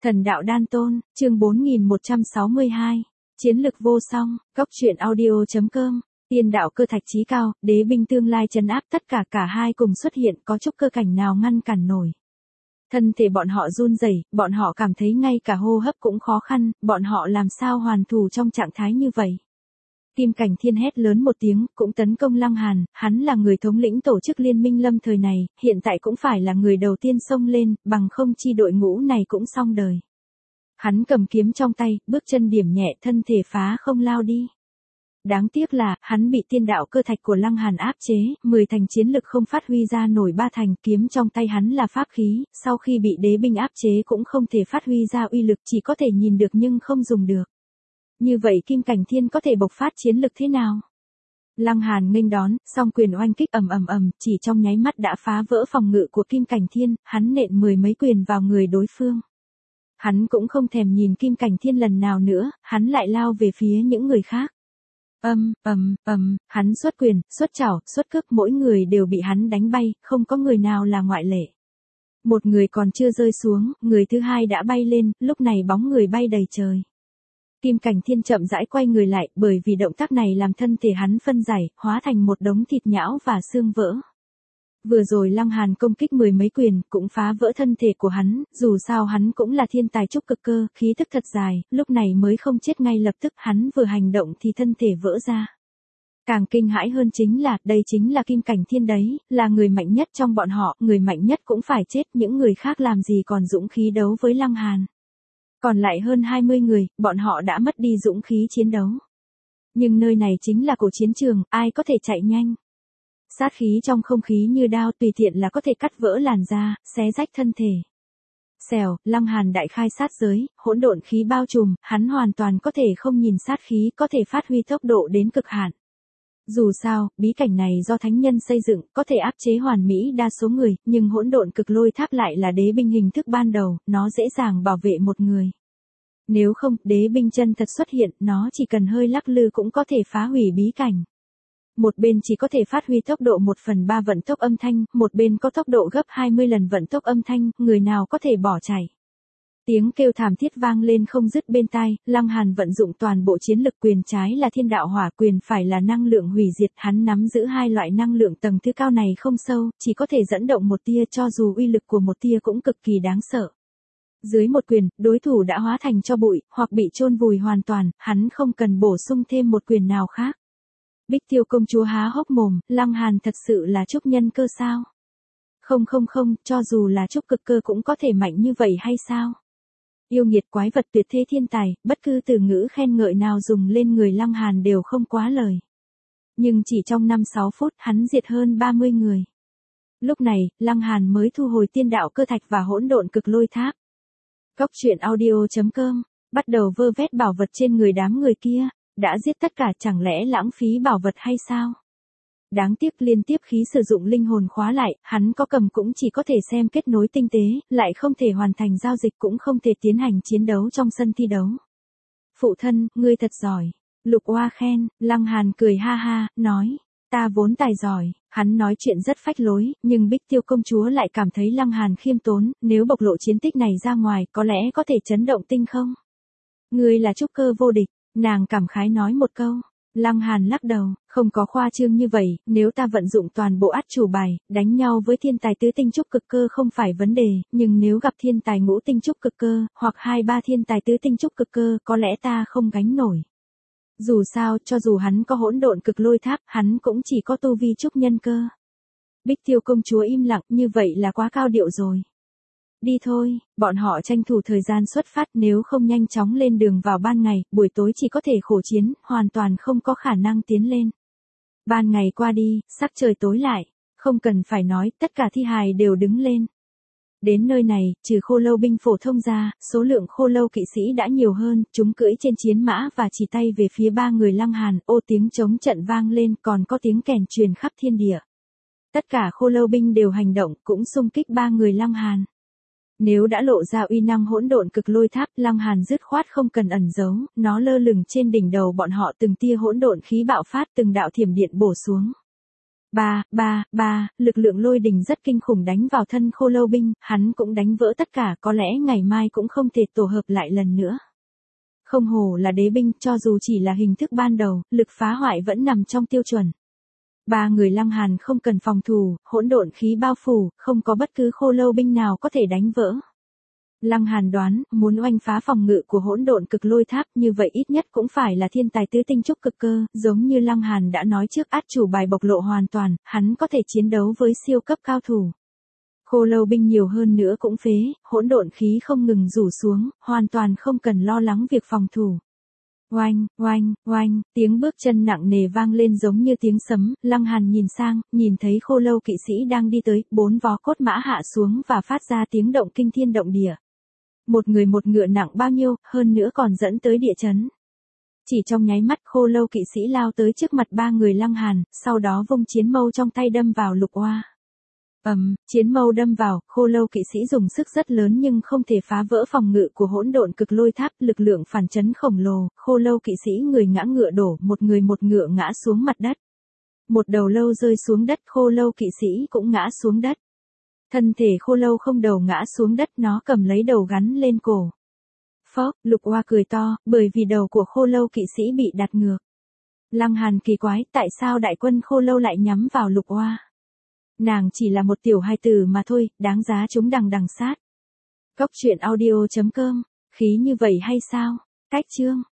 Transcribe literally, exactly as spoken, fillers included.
Thần đạo đan tôn, chương bốn nghìn một trăm sáu mươi hai. Chiến lực vô song, góc truyện audio.com. Tiên đạo cơ thạch chí cao, đế binh tương lai trấn áp tất cả cả hai cùng xuất hiện, có chút cơ cảnh nào ngăn cản nổi. Thân thể bọn họ run rẩy, bọn họ cảm thấy ngay cả hô hấp cũng khó khăn, bọn họ làm sao hoàn thủ trong trạng thái như vậy. Kim Cảnh Thiên hét lớn một tiếng, cũng tấn công Lăng Hàn, hắn là người thống lĩnh tổ chức liên minh lâm thời này, hiện tại cũng phải là người đầu tiên xông lên, bằng không chi đội ngũ này cũng xong đời. Hắn cầm kiếm trong tay, bước chân điểm nhẹ, thân thể phá không lao đi. Đáng tiếc là, hắn bị tiên đạo cơ thạch của Lăng Hàn áp chế, mười thành chiến lực không phát huy ra nổi ba thành, kiếm trong tay hắn là pháp khí, sau khi bị đế binh áp chế cũng không thể phát huy ra uy lực, chỉ có thể nhìn được nhưng không dùng được. Như vậy Kim Cảnh Thiên có thể bộc phát chiến lực thế nào? Lăng Hàn nghênh đón, song quyền oanh kích ầm ầm ầm, chỉ trong nháy mắt đã phá vỡ phòng ngự của Kim Cảnh Thiên, hắn nện mười mấy quyền vào người đối phương. Hắn cũng không thèm nhìn Kim Cảnh Thiên lần nào nữa, hắn lại lao về phía những người khác. Ầm, ầm, ầm, hắn xuất quyền, xuất chảo, xuất cước, mỗi người đều bị hắn đánh bay, không có người nào là ngoại lệ. Một người còn chưa rơi xuống, người thứ hai đã bay lên, lúc này bóng người bay đầy trời. Kim Cảnh Thiên chậm rãi quay người lại, bởi vì động tác này làm thân thể hắn phân giải, hóa thành một đống thịt nhão và xương vỡ. Vừa rồi Lăng Hàn công kích mười mấy quyền, cũng phá vỡ thân thể của hắn, dù sao hắn cũng là thiên tài trúc cực cơ, khí tức thật dài, lúc này mới không chết ngay lập tức, hắn vừa hành động thì thân thể vỡ ra. Càng kinh hãi hơn chính là, đây chính là Kim Cảnh Thiên đấy, là người mạnh nhất trong bọn họ, người mạnh nhất cũng phải chết, những người khác làm gì còn dũng khí đấu với Lăng Hàn. Còn lại hơn hai mươi người, bọn họ đã mất đi dũng khí chiến đấu. Nhưng nơi này chính là cổ chiến trường, ai có thể chạy nhanh. Sát khí trong không khí như đao tùy tiện là có thể cắt vỡ làn da, xé rách thân thể. Xèo, Lăng Hàn đại khai sát giới, hỗn độn khí bao trùm, hắn hoàn toàn có thể không nhìn sát khí, có thể phát huy tốc độ đến cực hạn. Dù sao, bí cảnh này do thánh nhân xây dựng, có thể áp chế hoàn mỹ đa số người, nhưng hỗn độn cực lôi tháp lại là đế binh hình thức ban đầu, nó dễ dàng bảo vệ một người. Nếu không, đế binh chân thật xuất hiện, nó chỉ cần hơi lắc lư cũng có thể phá hủy bí cảnh. Một bên chỉ có thể phát huy tốc độ một phần ba vận tốc âm thanh, một bên có tốc độ gấp hai mươi lần vận tốc âm thanh, người nào có thể bỏ chạy. Tiếng kêu thảm thiết vang lên không dứt bên tai, Lăng Hàn vận dụng toàn bộ chiến lực, quyền trái là thiên đạo hỏa, quyền phải là năng lượng hủy diệt, hắn nắm giữ hai loại năng lượng tầng thứ cao này không sâu, chỉ có thể dẫn động một tia, cho dù uy lực của một tia cũng cực kỳ đáng sợ. Dưới một quyền, đối thủ đã hóa thành tro bụi, hoặc bị chôn vùi hoàn toàn, hắn không cần bổ sung thêm một quyền nào khác. Bích Tiêu công chúa há hốc mồm, Lăng Hàn thật sự là trúc nhân cơ sao? Không không không, cho dù là trúc cực cơ cũng có thể mạnh như vậy hay sao? Yêu nghiệt quái vật tuyệt thế thiên tài, bất cứ từ ngữ khen ngợi nào dùng lên người Lăng Hàn đều không quá lời. Nhưng chỉ trong năm sáu phút hắn diệt hơn ba mươi người. Lúc này, Lăng Hàn mới thu hồi tiên đạo cơ thạch và hỗn độn cực lôi tháp. Góc truyện audio.com, bắt đầu vơ vét bảo vật trên người đám người kia, đã giết tất cả chẳng lẽ lãng phí bảo vật hay sao? Đáng tiếc liên tiếp khí sử dụng linh hồn khóa lại, hắn có cầm cũng chỉ có thể xem kết nối tinh tế, lại không thể hoàn thành giao dịch cũng không thể tiến hành chiến đấu trong sân thi đấu. Phụ thân, ngươi thật giỏi. Lục Oa khen, Lăng Hàn cười ha ha, nói, ta vốn tài giỏi, hắn nói chuyện rất phách lối, nhưng Bích Tiêu công chúa lại cảm thấy Lăng Hàn khiêm tốn, nếu bộc lộ chiến tích này ra ngoài có lẽ có thể chấn động tinh không? Ngươi là trúc cơ vô địch, nàng cảm khái nói một câu. Lăng Hàn lắc đầu, không có khoa trương như vậy, nếu ta vận dụng toàn bộ át chủ bài, đánh nhau với thiên tài tứ tinh trúc cực cơ không phải vấn đề, nhưng nếu gặp thiên tài ngũ tinh trúc cực cơ, hoặc hai ba thiên tài tứ tinh trúc cực cơ, có lẽ ta không gánh nổi. Dù sao, cho dù hắn có hỗn độn cực lôi tháp, hắn cũng chỉ có tu vi trúc nhân cơ. Bích Tiêu công chúa im lặng, như vậy là quá cao điệu rồi. Đi thôi, bọn họ tranh thủ thời gian xuất phát, nếu không nhanh chóng lên đường vào ban ngày, buổi tối chỉ có thể khổ chiến, hoàn toàn không có khả năng tiến lên. Ban ngày qua đi, sắc trời tối lại, không cần phải nói, tất cả thi hài đều đứng lên. Đến nơi này, trừ khô lâu binh phổ thông ra, số lượng khô lâu kỵ sĩ đã nhiều hơn, chúng cưỡi trên chiến mã và chỉ tay về phía ba người Lăng Hàn, ô tiếng trống trận vang lên, còn có tiếng kèn truyền khắp thiên địa. Tất cả khô lâu binh đều hành động, cũng xung kích ba người Lăng Hàn. Nếu đã lộ ra uy năng hỗn độn cực lôi tháp, Lăng Hàn dứt khoát không cần ẩn giấu, nó lơ lửng trên đỉnh đầu bọn họ, từng tia hỗn độn khí bạo phát, từng đạo thiểm điện bổ xuống. Ba, ba, ba, lực lượng lôi đình rất kinh khủng đánh vào thân khô lâu binh, hắn cũng đánh vỡ tất cả, có lẽ ngày mai cũng không thể tổ hợp lại lần nữa. Không hổ là đế binh, cho dù chỉ là hình thức ban đầu, lực phá hoại vẫn nằm trong tiêu chuẩn. Ba người Lăng Hàn không cần phòng thủ, hỗn độn khí bao phủ, không có bất cứ khô lâu binh nào có thể đánh vỡ. Lăng Hàn đoán, muốn oanh phá phòng ngự của hỗn độn cực lôi tháp như vậy ít nhất cũng phải là thiên tài tứ tinh trúc cực cơ, giống như Lăng Hàn đã nói trước, át chủ bài bộc lộ hoàn toàn, hắn có thể chiến đấu với siêu cấp cao thủ. Khô lâu binh nhiều hơn nữa cũng phế, hỗn độn khí không ngừng rủ xuống, hoàn toàn không cần lo lắng việc phòng thủ. Oanh, oanh, oanh, tiếng bước chân nặng nề vang lên giống như tiếng sấm, Lăng Hàn nhìn sang, nhìn thấy khô lâu kỵ sĩ đang đi tới, bốn vó cốt mã hạ xuống và phát ra tiếng động kinh thiên động địa. Một người một ngựa nặng bao nhiêu, hơn nữa còn dẫn tới địa chấn. Chỉ trong nháy mắt khô lâu kỵ sĩ lao tới trước mặt ba người Lăng Hàn, sau đó vung chiến mâu trong tay đâm vào Lục Oa. Ầm, um, chiến mâu đâm vào, khô lâu kỵ sĩ dùng sức rất lớn nhưng không thể phá vỡ phòng ngự của hỗn độn cực lôi tháp, lực lượng phản chấn khổng lồ, khô lâu kỵ sĩ người ngã ngựa đổ, một người một ngựa ngã xuống mặt đất. Một đầu lâu rơi xuống đất, khô lâu kỵ sĩ cũng ngã xuống đất. Thân thể khô lâu không đầu ngã xuống đất, nó cầm lấy đầu gắn lên cổ. Phốc, Lục Oa cười to, bởi vì đầu của khô lâu kỵ sĩ bị đặt ngược. Lăng Hàn kỳ quái, tại sao đại quân khô lâu lại nhắm vào Lục Oa? Nàng chỉ là một tiểu hài tử mà thôi, đáng giá chúng đằng đằng sát. Cốc truyện audio chấm com, khí như vậy hay sao? Cách chương